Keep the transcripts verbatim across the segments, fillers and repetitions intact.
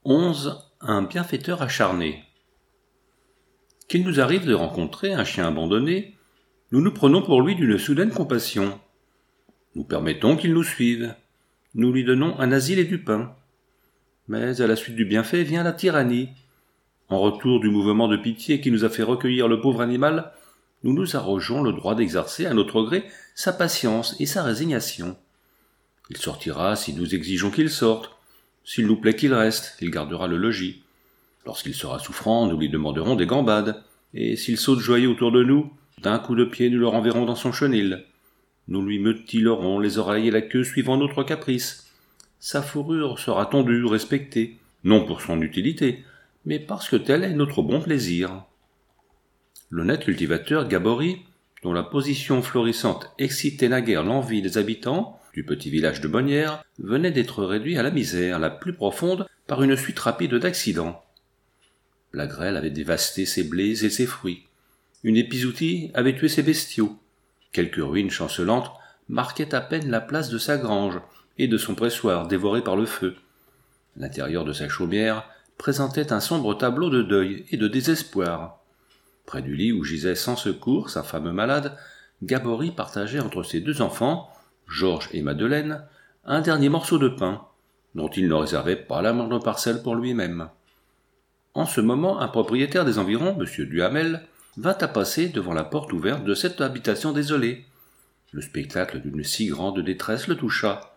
onze. Un bienfaiteur acharné. Qu'il nous arrive de rencontrer un chien abandonné, nous nous prenons pour lui d'une soudaine compassion. Nous permettons qu'il nous suive. Nous lui donnons un asile et du pain. Mais à la suite du bienfait vient la tyrannie. En retour du mouvement de pitié qui nous a fait recueillir le pauvre animal, nous nous arrogeons le droit d'exercer à notre gré sa patience et sa résignation. Il sortira si nous exigeons qu'il sorte. S'il nous plaît qu'il reste, il gardera le logis. Lorsqu'il sera souffrant, nous lui demanderons des gambades, et s'il saute joyeux autour de nous, d'un coup de pied nous le renverrons dans son chenil. Nous lui mutilerons les oreilles et la queue suivant notre caprice. Sa fourrure sera tondue, respectée, non pour son utilité, mais parce que tel est notre bon plaisir. L'honnête cultivateur Gabory, dont la position florissante excitait naguère l'envie des habitants du petit village de Bonnières, venait d'être réduit à la misère la plus profonde par une suite rapide d'accidents. La grêle avait dévasté ses blés et ses fruits. Une épizootie avait tué ses bestiaux. Quelques ruines chancelantes marquaient à peine la place de sa grange et de son pressoir dévoré par le feu. L'intérieur de sa chaumière présentait un sombre tableau de deuil et de désespoir. Près du lit où gisait sans secours sa femme malade, Gabory partageait entre ses deux enfants, Georges et Madeleine, un dernier morceau de pain, dont il ne réservait pas la moindre parcelle pour lui-même. En ce moment, un propriétaire des environs, M. Duhamel, vint à passer devant la porte ouverte de cette habitation désolée. Le spectacle d'une si grande détresse le toucha.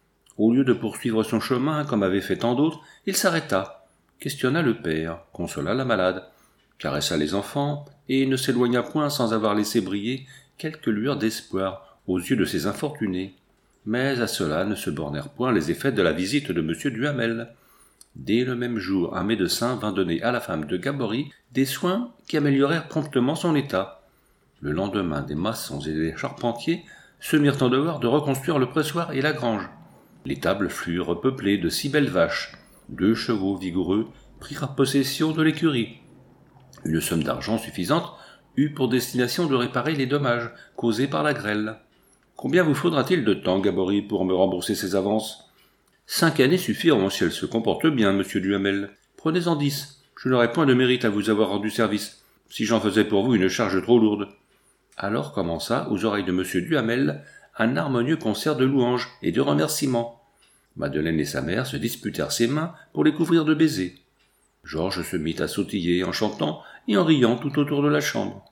Au lieu de poursuivre son chemin, comme avait fait tant d'autres, il s'arrêta, questionna le père, consola la malade, caressa les enfants, et ne s'éloigna point sans avoir laissé briller quelques lueurs d'espoir aux yeux de ces infortunés. Mais à cela ne se bornèrent point les effets de la visite de M. Duhamel. Dès le même jour, un médecin vint donner à la femme de Gabory des soins qui améliorèrent promptement son état. Le lendemain, des maçons et des charpentiers se mirent en devoir de reconstruire le pressoir et la grange. L'étable fut repeuplée de six belles vaches. Deux chevaux vigoureux prirent possession de l'écurie. Une somme d'argent suffisante eut pour destination de réparer les dommages causés par la grêle. Combien vous faudra-t-il de temps, Gabory, pour me rembourser ces avances ? Cinq années suffiront si elle se comporte bien, monsieur Duhamel. Prenez-en dix. Je n'aurais point de mérite à vous avoir rendu service, si j'en faisais pour vous une charge trop lourde. Alors commença, aux oreilles de monsieur Duhamel, un harmonieux concert de louanges et de remerciements. Madeleine et sa mère se disputèrent ses mains pour les couvrir de baisers. Georges se mit à sautiller en chantant et en riant tout autour de la chambre.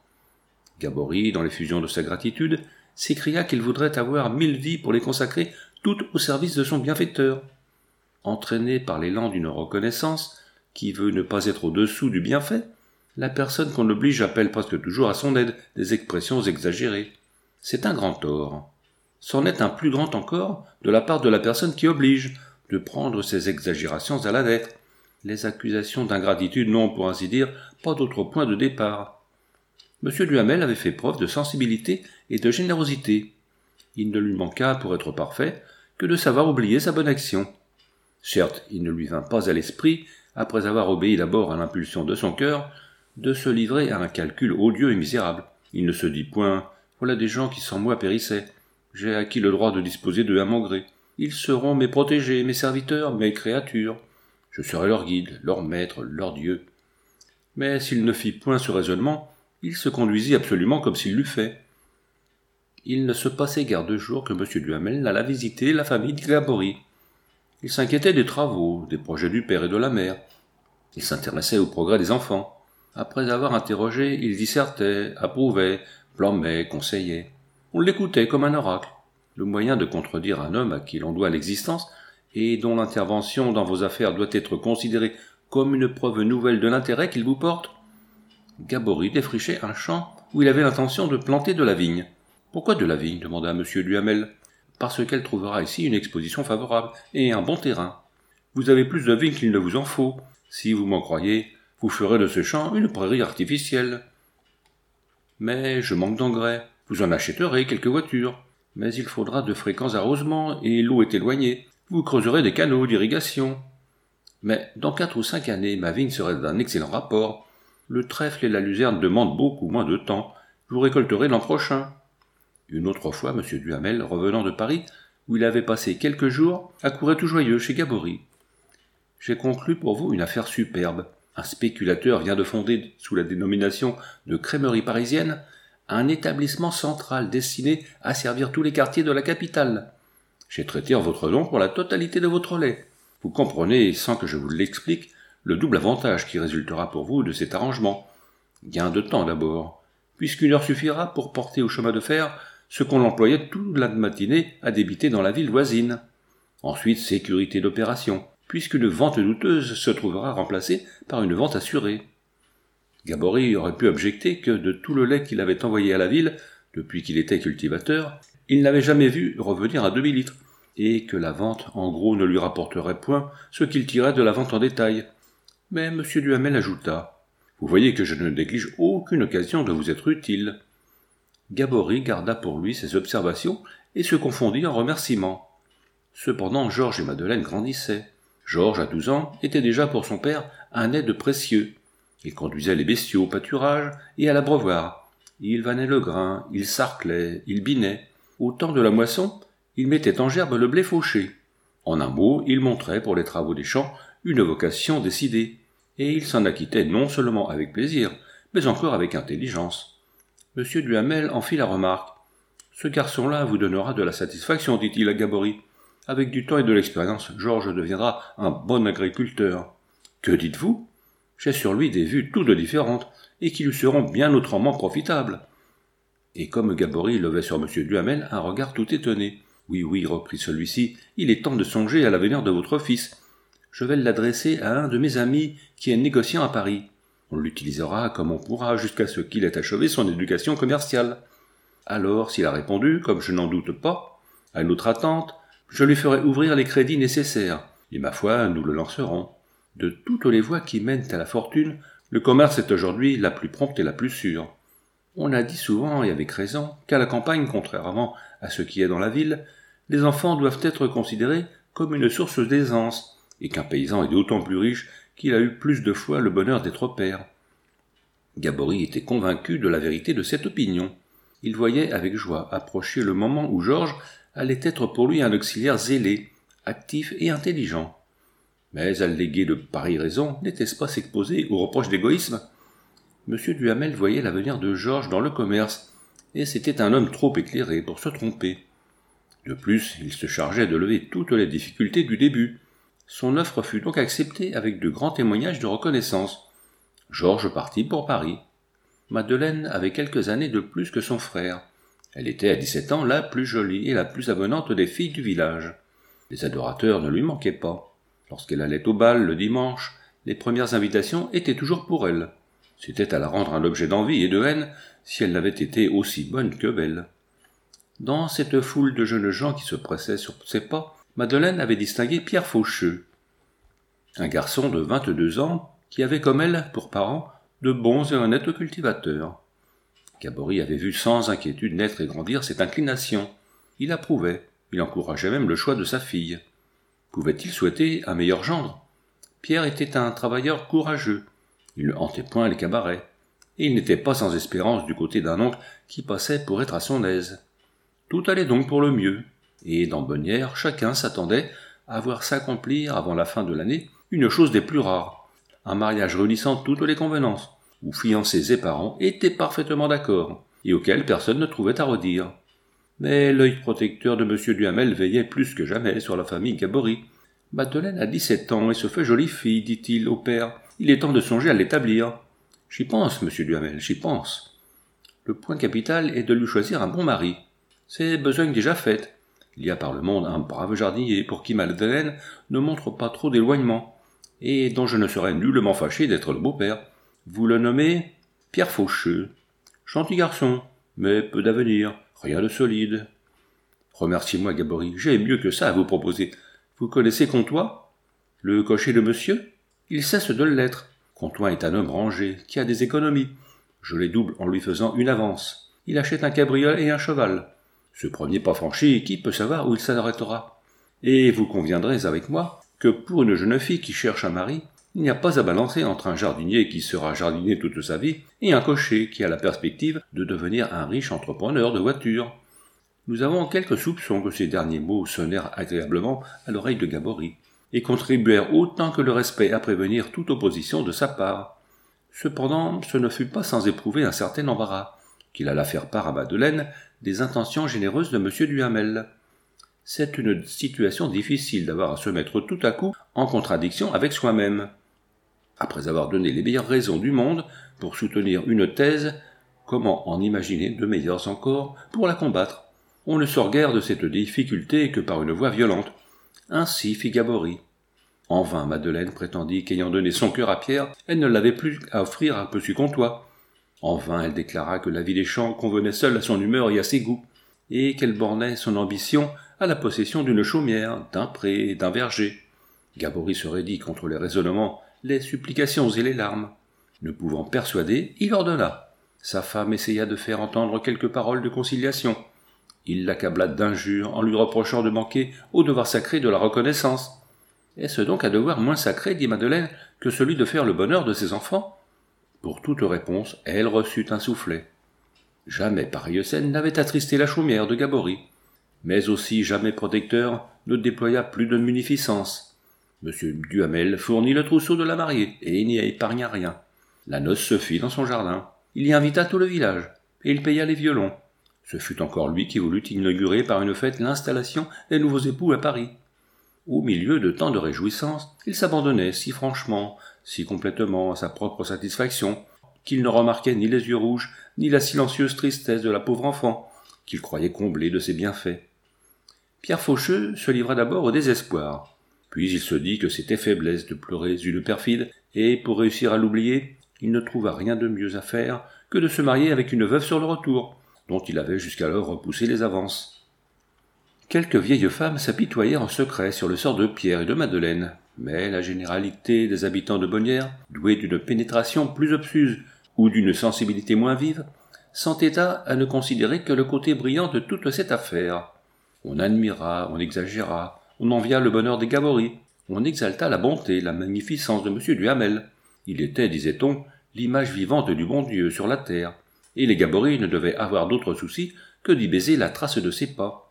Gabory, dans l'effusion de sa gratitude, s'écria qu'il voudrait avoir mille vies pour les consacrer toutes au service de son bienfaiteur. Entraîné par l'élan d'une reconnaissance, qui veut ne pas être au-dessous du bienfait, la personne qu'on oblige appelle presque toujours à son aide des expressions exagérées. C'est un grand tort. C'en est un plus grand encore de la part de la personne qui oblige, de prendre ces exagérations à la lettre. Les accusations d'ingratitude n'ont, pour ainsi dire, pas d'autre point de départ. M. Duhamel avait fait preuve de sensibilité et de générosité. Il ne lui manqua, pour être parfait, que de savoir oublier sa bonne action. Certes, il ne lui vint pas à l'esprit, après avoir obéi d'abord à l'impulsion de son cœur, de se livrer à un calcul odieux et misérable. Il ne se dit point « Voilà des gens qui sans moi périssaient. J'ai acquis le droit de disposer d'eux à mon gré. Ils seront mes protégés, mes serviteurs, mes créatures. Je serai leur guide, leur maître, leur Dieu. » Mais s'il ne fit point ce raisonnement, il se conduisit absolument comme s'il l'eût fait. Il ne se passait guère deux jours que M. Duhamel alla visiter la famille de Gabory. Il s'inquiétait des travaux, des projets du père et de la mère. Il s'intéressait au progrès des enfants. Après avoir interrogé, il dissertait, approuvait, blâmait, conseillait. On l'écoutait comme un oracle. Le moyen de contredire un homme à qui l'on doit l'existence et dont l'intervention dans vos affaires doit être considérée comme une preuve nouvelle de l'intérêt qu'il vous porte. Gabory défrichait un champ où il avait l'intention de planter de la vigne. « Pourquoi de la vigne ?» demanda M. Duhamel. « Parce qu'elle trouvera ici une exposition favorable et un bon terrain. Vous avez plus de vignes qu'il ne vous en faut. Si vous m'en croyez, vous ferez de ce champ une prairie artificielle. »« Mais je manque d'engrais. Vous en achèterez quelques voitures. Mais il faudra de fréquents arrosements et l'eau est éloignée. Vous creuserez des canaux d'irrigation. Mais dans quatre ou cinq années, ma vigne serait d'un excellent rapport. Le trèfle et la luzerne demandent beaucoup moins de temps. Vous récolterez l'an prochain. » Une autre fois, M. Duhamel, revenant de Paris, où il avait passé quelques jours, accourait tout joyeux chez Gabory. J'ai conclu pour vous une affaire superbe. Un spéculateur vient de fonder, sous la dénomination de Crèmerie Parisienne, un établissement central destiné à servir tous les quartiers de la capitale. J'ai traité en votre nom pour la totalité de votre lait. Vous comprenez, sans que je vous l'explique, le double avantage qui résultera pour vous de cet arrangement. Gain de temps d'abord, puisqu'une heure suffira pour porter au chemin de fer ce qu'on employait toute la matinée à débiter dans la ville voisine. Ensuite, sécurité d'opération, puisqu'une vente douteuse se trouvera remplacée par une vente assurée. Gabory aurait pu objecter que de tout le lait qu'il avait envoyé à la ville, depuis qu'il était cultivateur, il n'avait jamais vu revenir un demi-litre, et que la vente en gros ne lui rapporterait point ce qu'il tirait de la vente en détail. Mais M. Duhamel ajouta « Vous voyez que je ne néglige aucune occasion de vous être utile. » Gabory garda pour lui ses observations et se confondit en remerciements. Cependant, Georges et Madeleine grandissaient. Georges, à douze ans, était déjà pour son père un aide précieux. Il conduisait les bestiaux au pâturage et à l'abreuvoir. Il vannait le grain, il sarclait, il binait. Au temps de la moisson, il mettait en gerbe le blé fauché. En un mot, il montrait pour les travaux des champs une vocation décidée. Et il s'en acquittait non seulement avec plaisir, mais encore avec intelligence. M. Duhamel en fit la remarque. « Ce garçon-là vous donnera de la satisfaction, dit-il à Gabory. Avec du temps et de l'expérience, Georges deviendra un bon agriculteur. Que dites-vous ? J'ai sur lui des vues toutes différentes, et qui lui seront bien autrement profitables. » Et comme Gabory levait sur M. Duhamel un regard tout étonné. « Oui, oui, reprit celui-ci, il est temps de songer à l'avenir de votre fils. Je vais l'adresser à un de mes amis qui est négociant à Paris. On l'utilisera comme on pourra jusqu'à ce qu'il ait achevé son éducation commerciale. Alors, s'il a répondu, comme je n'en doute pas, à notre attente, je lui ferai ouvrir les crédits nécessaires, et ma foi, nous le lancerons. De toutes les voies qui mènent à la fortune, le commerce est aujourd'hui la plus prompte et la plus sûre. On a dit souvent, et avec raison, qu'à la campagne, contrairement à ce qui est dans la ville, les enfants doivent être considérés comme une source d'aisance, et qu'un paysan est d'autant plus riche qu'il a eu plus de fois le bonheur d'être père. Gabory était convaincu de la vérité de cette opinion. Il voyait avec joie approcher le moment où Georges allait être pour lui un auxiliaire zélé, actif et intelligent. Mais alléguer de pareilles raisons, n'était-ce pas s'exposer aux reproches d'égoïsme ? M. Duhamel voyait l'avenir de Georges dans le commerce, et c'était un homme trop éclairé pour se tromper. De plus, il se chargeait de lever toutes les difficultés du début. Son offre fut donc acceptée avec de grands témoignages de reconnaissance. Georges partit pour Paris. Madeleine avait quelques années de plus que son frère. Elle était à dix-sept ans la plus jolie et la plus avenante des filles du village. Les adorateurs ne lui manquaient pas. Lorsqu'elle allait au bal le dimanche, les premières invitations étaient toujours pour elle. C'était à la rendre un objet d'envie et de haine si elle n'avait été aussi bonne que belle. Dans cette foule de jeunes gens qui se pressaient sur ses pas, Madeleine avait distingué Pierre Faucheux, un garçon de vingt-deux ans qui avait comme elle, pour parents, de bons et honnêtes cultivateurs. Gabory avait vu sans inquiétude naître et grandir cette inclination. Il approuvait, il encourageait même le choix de sa fille. Pouvait-il souhaiter un meilleur gendre ? Pierre était un travailleur courageux. Il ne hantait point les cabarets, et il n'était pas sans espérance du côté d'un oncle qui passait pour être à son aise. Tout allait donc pour le mieux, et dans Bonnières, chacun s'attendait à voir s'accomplir avant la fin de l'année une chose des plus rares, un mariage réunissant toutes les convenances, où fiancés et parents étaient parfaitement d'accord, et auquel personne ne trouvait à redire. Mais l'œil protecteur de M. Duhamel veillait plus que jamais sur la famille Gabory. « Madeleine a dix-sept ans et se fait jolie fille, dit-il au père. Il est temps de songer à l'établir. »« J'y pense, monsieur Duhamel, j'y pense. Le point capital est de lui choisir un bon mari. C'est besogne déjà faite. Il y a par le monde un brave jardinier pour qui Madeleine ne montre pas trop d'éloignement, et dont je ne serais nullement fâché d'être le beau-père. Vous le nommez Pierre Faucheux. Gentil garçon, mais peu d'avenir, rien de solide. »« Remerciez-moi, Gabory, j'ai mieux que ça à vous proposer. Vous connaissez Comtois, le cocher de monsieur ? Il cesse de l'être. Comtois est un homme rangé, qui a des économies. Je les double en lui faisant une avance. Il achète un cabriolet et un cheval. Ce premier pas franchi, qui peut savoir où il s'arrêtera ? Et vous conviendrez avec moi que pour une jeune fille qui cherche un mari, il n'y a pas à balancer entre un jardinier qui sera jardinier toute sa vie et un cocher qui a la perspective de devenir un riche entrepreneur de voitures. Nous avons quelques soupçons que ces derniers mots sonnèrent agréablement à l'oreille de Gabory. et contribuèrent autant que le respect à prévenir toute opposition de sa part. Cependant, ce ne fut pas sans éprouver un certain embarras qu'il alla faire part à Madeleine des intentions généreuses de M. Duhamel. C'est une situation difficile d'avoir à se mettre tout à coup en contradiction avec soi-même. Après avoir donné les meilleures raisons du monde pour soutenir une thèse, comment en imaginer de meilleures encore pour la combattre? On ne sort guère de cette difficulté que par une voie violente. Ainsi fit Gabory. En vain Madeleine prétendit qu'ayant donné son cœur à Pierre, elle ne l'avait plus à offrir à Bossu Comtois. En vain elle déclara que la vie des champs convenait seule à son humeur et à ses goûts, et qu'elle bornait son ambition à la possession d'une chaumière, d'un pré et d'un verger. Gabory se raidit contre les raisonnements, les supplications et les larmes. Ne pouvant persuader, il ordonna. Sa femme essaya de faire entendre quelques paroles de conciliation. Il l'accabla d'injures en lui reprochant de manquer au devoir sacré de la reconnaissance. Est-ce donc un devoir moins sacré, dit Madeleine, que celui de faire le bonheur de ses enfants? Pour toute réponse, elle reçut un soufflet. Jamais pareille scène n'avait attristé la chaumière de Gabory, mais aussi jamais protecteur ne déploya plus de munificence. Monsieur Duhamel fournit le trousseau de la mariée, et n'y épargna rien. La noce se fit dans son jardin. Il y invita tout le village, et il paya les violons. Ce fut encore lui qui voulut inaugurer par une fête l'installation des nouveaux époux à Paris. Au milieu de tant de réjouissances, il s'abandonnait si franchement, si complètement à sa propre satisfaction, qu'il ne remarquait ni les yeux rouges, ni la silencieuse tristesse de la pauvre enfant, qu'il croyait comblée de ses bienfaits. Pierre Faucheux se livra d'abord au désespoir, puis il se dit que c'était faiblesse de pleurer une perfide, et pour réussir à l'oublier, il ne trouva rien de mieux à faire que de se marier avec une veuve sur le retour, dont il avait jusqu'alors repoussé les avances. Quelques vieilles femmes s'apitoyèrent en secret sur le sort de Pierre et de Madeleine, mais la généralité des habitants de Bonnières, doués d'une pénétration plus obsuse ou d'une sensibilité moins vive, s'entêta à ne considérer que le côté brillant de toute cette affaire. On admira, on exagéra, on envia le bonheur des Gabory, on exalta la bonté, la magnificence de M. Duhamel. Il était, disait-on, l'image vivante du bon Dieu sur la terre, et les Gabory ne devaient avoir d'autre souci que d'y baiser la trace de ses pas.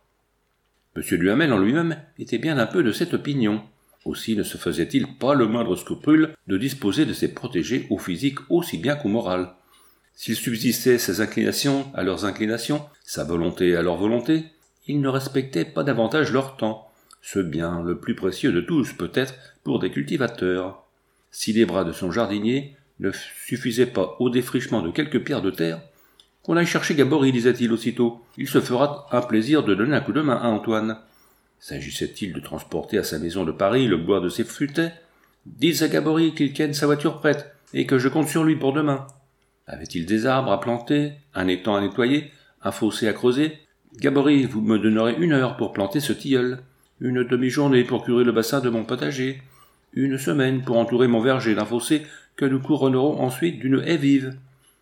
M. Duhamel en lui-même était bien un peu de cette opinion. Aussi ne se faisait-il pas le moindre scrupule de disposer de ses protégés au physique aussi bien qu'au moral. S'il subsistait ses inclinations à leurs inclinations, sa volonté à leur volonté, il ne respectait pas davantage leur temps, ce bien le plus précieux de tous peut-être pour des cultivateurs. Si les bras de son jardinier ne suffisaient pas au défrichement de quelques pierres de terre, qu'on aille chercher Gabory, disait-il aussitôt. Il se fera un plaisir de donner un coup de main à Antoine. S'agissait-il de transporter à sa maison de Paris le bois de ses futaies? Dites à Gabory qu'il tienne sa voiture prête, et que je compte sur lui pour demain. Avait-il des arbres à planter, un étang à nettoyer, un fossé à creuser? Gabory, vous me donnerez une heure pour planter ce tilleul, une demi-journée pour curer le bassin de mon potager, une semaine pour entourer mon verger d'un fossé que nous couronnerons ensuite d'une haie vive.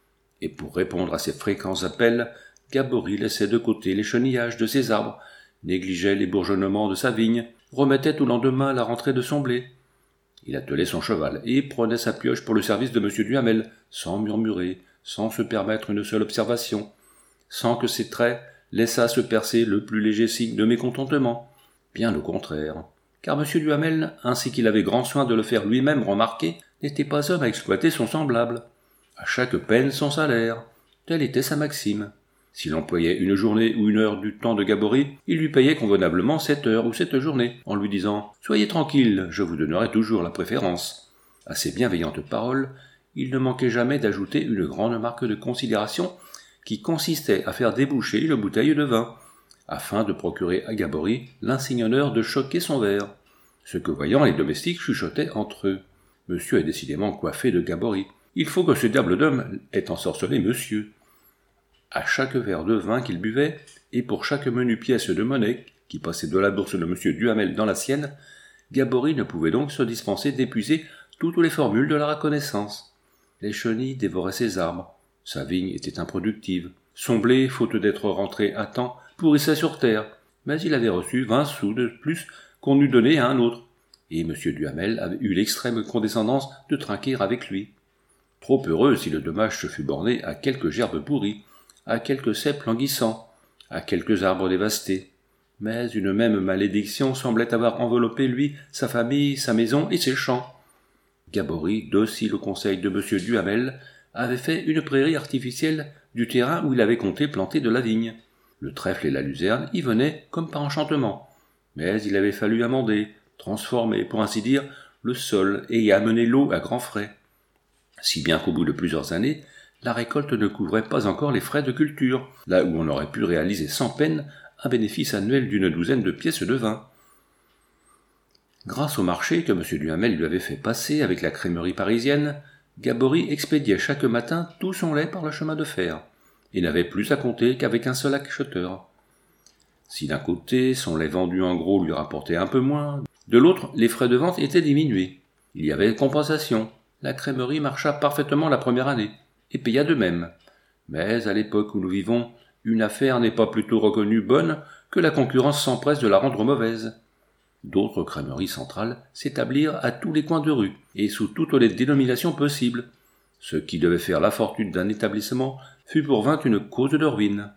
Et pour répondre à ces fréquents appels, Gabory laissait de côté les chenillages de ses arbres, négligeait les bourgeonnements de sa vigne, remettait au lendemain la rentrée de son blé. Il attelait son cheval et prenait sa pioche pour le service de M. Duhamel, sans murmurer, sans se permettre une seule observation, sans que ses traits laissassent percer le plus léger signe de mécontentement. Bien au contraire, car M. Duhamel, ainsi qu'il avait grand soin de le faire lui-même remarquer, n'était pas homme à exploiter son semblable. À chaque peine son salaire, telle était sa maxime. S'il employait une journée ou une heure du temps de Gabory, il lui payait convenablement cette heure ou cette journée, en lui disant « Soyez tranquille, je vous donnerai toujours la préférence ». À ces bienveillantes paroles, il ne manquait jamais d'ajouter une grande marque de considération qui consistait à faire déboucher une bouteille de vin, afin de procurer à Gabory l'insigne honneur de choquer son verre. Ce que voyant les domestiques chuchotaient entre eux. Monsieur est décidément coiffé de Gabory. Il faut que ce diable d'homme ait ensorcelé monsieur. À chaque verre de vin qu'il buvait, et pour chaque menue pièce de monnaie qui passait de la bourse de M. Duhamel dans la sienne, Gabory ne pouvait donc se dispenser d'épuiser toutes les formules de la reconnaissance. Les chenilles dévoraient ses arbres, sa vigne était improductive, son blé, faute d'être rentré à temps, pourrissait sur terre, mais il avait reçu vingt sous de plus qu'on eût donné à un autre, et M. Duhamel avait eu l'extrême condescendance de trinquer avec lui. Trop heureux si le dommage se fût borné à quelques gerbes pourries, à quelques ceps languissants, à quelques arbres dévastés. Mais une même malédiction semblait avoir enveloppé lui, sa famille, sa maison et ses champs. Gabory, docile au conseil de M. Duhamel, avait fait une prairie artificielle du terrain où il avait compté planter de la vigne. Le trèfle et la luzerne y venaient comme par enchantement. Mais il avait fallu amender, transformer, pour ainsi dire, le sol et y amener l'eau à grands frais. Si bien qu'au bout de plusieurs années, la récolte ne couvrait pas encore les frais de culture, là où on aurait pu réaliser sans peine un bénéfice annuel d'une douzaine de pièces de vin. Grâce au marché que M. Duhamel lui avait fait passer avec la crèmerie parisienne, Gabory expédiait chaque matin tout son lait par le chemin de fer, et n'avait plus à compter qu'avec un seul acheteur. Si d'un côté son lait vendu en gros lui rapportait un peu moins, de l'autre les frais de vente étaient diminués. Il y avait compensation. La crèmerie marcha parfaitement la première année, et paya de même. Mais à l'époque où nous vivons, une affaire n'est pas plutôt reconnue bonne que la concurrence s'empresse de la rendre mauvaise. D'autres crèmeries centrales s'établirent à tous les coins de rue, et sous toutes les dénominations possibles. Ce qui devait faire la fortune d'un établissement fut pour vingt une cause de ruine.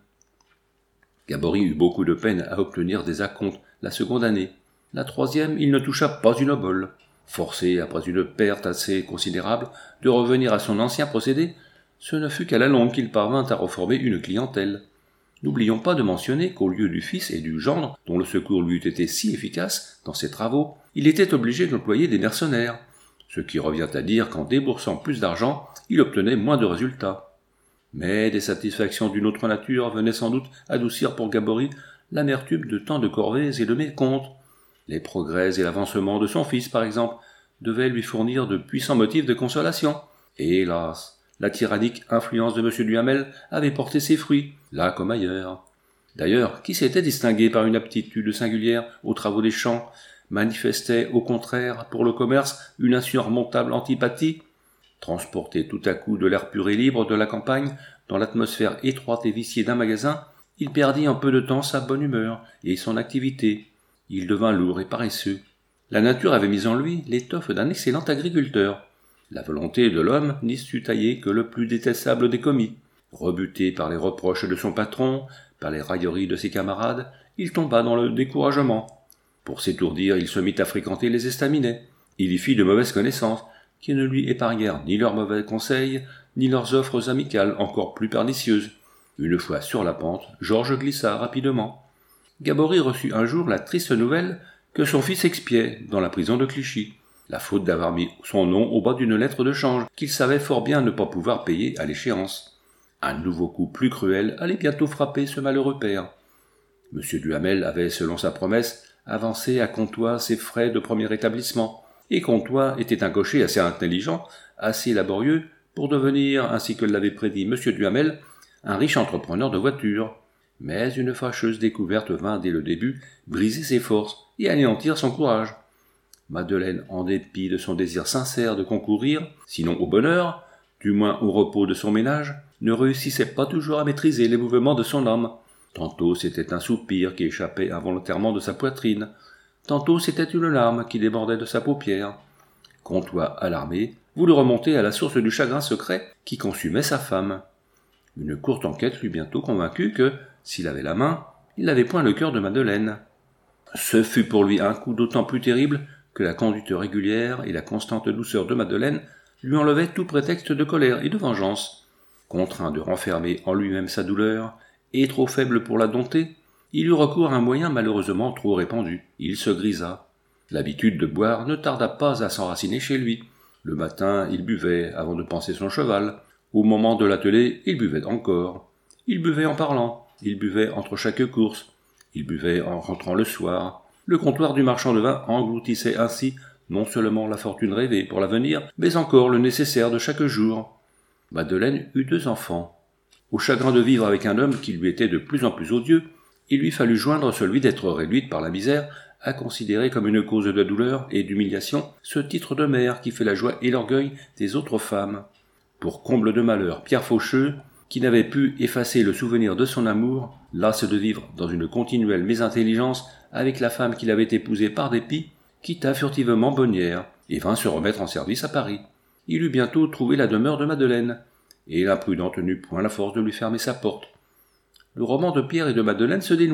Gabory eut beaucoup de peine à obtenir des acomptes la seconde année. La troisième, il ne toucha pas une obole. Forcé, après une perte assez considérable, de revenir à son ancien procédé, ce ne fut qu'à la longue qu'il parvint à reformer une clientèle. N'oublions pas de mentionner qu'au lieu du fils et du gendre, dont le secours lui eût été si efficace dans ses travaux, il était obligé d'employer des mercenaires, ce qui revient à dire qu'en déboursant plus d'argent, il obtenait moins de résultats. Mais des satisfactions d'une autre nature venaient sans doute adoucir pour Gabory l'amertume de tant de corvées et de mécomptes. Les progrès et l'avancement de son fils, par exemple, devaient lui fournir de puissants motifs de consolation. Et hélas, la tyrannique influence de M. Duhamel avait porté ses fruits, là comme ailleurs. D'ailleurs, qui s'était distingué par une aptitude singulière aux travaux des champs, manifestait au contraire pour le commerce une insurmontable antipathie. Transporté tout à coup de l'air pur et libre de la campagne dans l'atmosphère étroite et viciée d'un magasin, il perdit en peu de temps sa bonne humeur et son activité. Il devint lourd et paresseux. La nature avait mis en lui l'étoffe d'un excellent agriculteur. La volonté de l'homme n'y sut tailler que le plus détestable des commis. Rebuté par les reproches de son patron, par les railleries de ses camarades, il tomba dans le découragement. Pour s'étourdir, il se mit à fréquenter les estaminets. Il y fit de mauvaises connaissances, qui ne lui épargnèrent ni leurs mauvais conseils, ni leurs offres amicales encore plus pernicieuses. Une fois sur la pente, Georges glissa rapidement. Gabory reçut un jour la triste nouvelle que son fils expiait dans la prison de Clichy, la faute d'avoir mis son nom au bas d'une lettre de change qu'il savait fort bien ne pas pouvoir payer à l'échéance. Un nouveau coup plus cruel allait bientôt frapper ce malheureux père. M. Duhamel avait, selon sa promesse, avancé à Comtois ses frais de premier établissement, et Comtois était un cocher assez intelligent, assez laborieux, pour devenir, ainsi que l'avait prédit M. Duhamel, un riche entrepreneur de voitures. Mais une fâcheuse découverte vint dès le début briser ses forces et anéantir son courage. Madeleine, en dépit de son désir sincère de concourir, sinon au bonheur, du moins au repos de son ménage, ne réussissait pas toujours à maîtriser les mouvements de son âme. Tantôt c'était un soupir qui échappait involontairement de sa poitrine, tantôt c'était une larme qui débordait de sa paupière. Comtois, alarmé, voulut remonter à la source du chagrin secret qui consumait sa femme. Une courte enquête l'eut bientôt convaincu que, s'il avait la main, il n'avait point le cœur de Madeleine. Ce fut pour lui un coup d'autant plus terrible que la conduite régulière et la constante douceur de Madeleine lui enlevaient tout prétexte de colère et de vengeance. Contraint de renfermer en lui-même sa douleur, et trop faible pour la dompter, il eut recours à un moyen malheureusement trop répandu. Il se grisa. L'habitude de boire ne tarda pas à s'enraciner chez lui. Le matin, il buvait avant de panser son cheval. Au moment de l'atteler, il buvait encore. Il buvait en parlant. Il buvait entre chaque course. Il buvait en rentrant le soir. Le comptoir du marchand de vin engloutissait ainsi non seulement la fortune rêvée pour l'avenir, mais encore le nécessaire de chaque jour. Madeleine eut deux enfants. Au chagrin de vivre avec un homme qui lui était de plus en plus odieux, il lui fallut joindre celui d'être réduite par la misère à considérer comme une cause de douleur et d'humiliation ce titre de mère qui fait la joie et l'orgueil des autres femmes. Pour comble de malheur, Pierre Faucheux, qui n'avait pu effacer le souvenir de son amour, lasse de vivre dans une continuelle mésintelligence avec la femme qu'il avait épousée par dépit, quitta furtivement Bonnières et vint se remettre en service à Paris. Il eut bientôt trouvé la demeure de Madeleine, et l'imprudente n'eut point la force de lui fermer sa porte. Le roman de Pierre et de Madeleine se dénoua.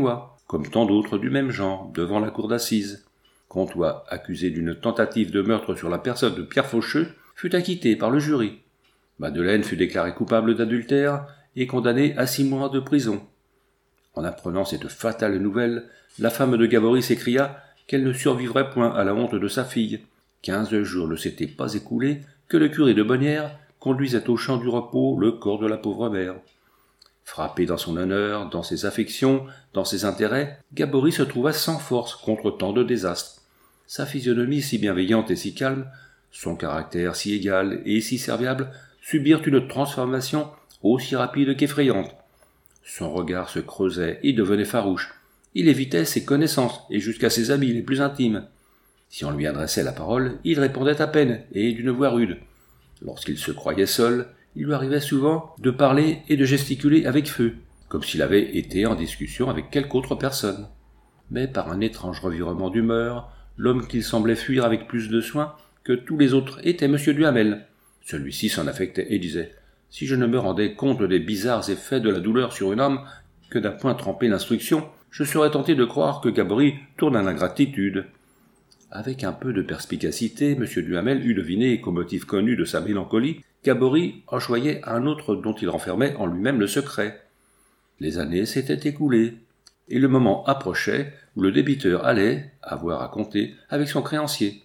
comme tant d'autres du même genre, devant la cour d'assises. Comtois, accusé d'une tentative de meurtre sur la personne de Pierre Faucheux, fut acquitté par le jury. Madeleine fut déclarée coupable d'adultère et condamnée à six mois de prison. En apprenant cette fatale nouvelle, la femme de Gabory s'écria qu'elle ne survivrait point à la honte de sa fille. Quinze jours ne s'étaient pas écoulés que le curé de Bonnières conduisait au champ du repos le corps de la pauvre mère. Frappé dans son honneur, dans ses affections, dans ses intérêts, Gabory se trouva sans force contre tant de désastres. Sa physionomie si bienveillante et si calme, son caractère si égal et si serviable, subirent une transformation aussi rapide qu'effrayante. Son regard se creusait et devenait farouche. Il évitait ses connaissances et jusqu'à ses amis les plus intimes. Si on lui adressait la parole, il répondait à peine et d'une voix rude. Lorsqu'il se croyait seul, il lui arrivait souvent de parler et de gesticuler avec feu, comme s'il avait été en discussion avec quelque autre personne. Mais par un étrange revirement d'humeur, l'homme qu'il semblait fuir avec plus de soin que tous les autres était M. Duhamel. Celui-ci s'en affectait et disait « Si je ne me rendais compte des bizarres effets de la douleur sur une âme que n'a point trempé l'instruction, je serais tenté de croire que Gabory tourne à l'ingratitude. » Avec un peu de perspicacité, M. Duhamel eut deviné qu'au motif connu de sa mélancolie, Gabory enjoyait un autre dont il renfermait en lui-même le secret. Les années s'étaient écoulées, et le moment approchait où le débiteur allait avoir à compter avec son créancier.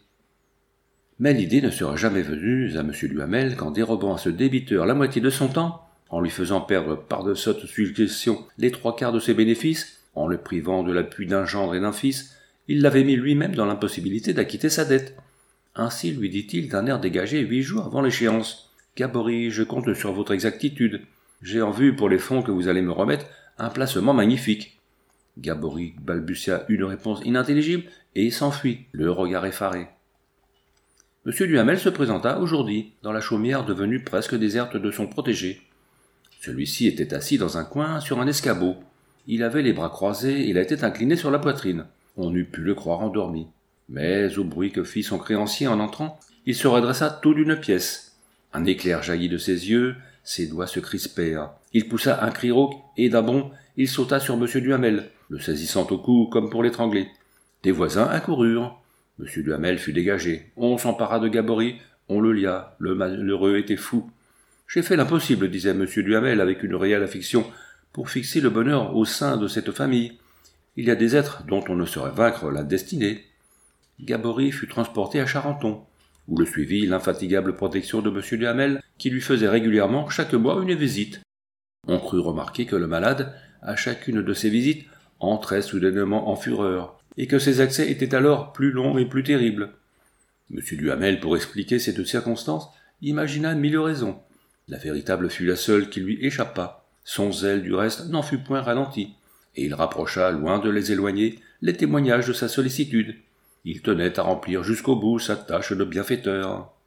Mais l'idée ne sera jamais venue à M. Duhamel qu'en dérobant à ce débiteur la moitié de son temps, en lui faisant perdre par de sottes suggestions les trois quarts de ses bénéfices, en le privant de l'appui d'un gendre et d'un fils, il l'avait mis lui-même dans l'impossibilité d'acquitter sa dette. Ainsi lui dit-il d'un air dégagé huit jours avant l'échéance. « Gabory, je compte sur votre exactitude. J'ai en vue pour les fonds que vous allez me remettre un placement magnifique. » Gabory balbutia une réponse inintelligible et s'enfuit, le regard effaré. M. Duhamel se présenta aujourd'hui, dans la chaumière devenue presque déserte de son protégé. Celui-ci était assis dans un coin sur un escabeau. Il avait les bras croisés et la tête inclinée sur la poitrine. On eût pu le croire endormi. Mais au bruit que fit son créancier en entrant, il se redressa tout d'une pièce. Un éclair jaillit de ses yeux, ses doigts se crispèrent. Il poussa un cri rauque et d'un bond, il sauta sur M. Duhamel, le saisissant au cou comme pour l'étrangler. Des voisins accoururent. M. Duhamel fut dégagé. On s'empara de Gabory, on le lia. Le malheureux était fou. « J'ai fait l'impossible, disait M. Duhamel avec une réelle affection, pour fixer le bonheur au sein de cette famille. Il y a des êtres dont on ne saurait vaincre la destinée. » Gabory fut transporté à Charenton, où le suivit l'infatigable protection de M. Duhamel, qui lui faisait régulièrement chaque mois une visite. On crut remarquer que le malade, à chacune de ces visites, entrait soudainement en fureur, et que ses accès étaient alors plus longs et plus terribles. M. Duhamel, pour expliquer ces deux circonstances, imagina mille raisons. La véritable fut la seule qui lui échappa. Son zèle, du reste, n'en fut point ralenti, et il rapprocha, loin de les éloigner, les témoignages de sa sollicitude. Il tenait à remplir jusqu'au bout sa tâche de bienfaiteur.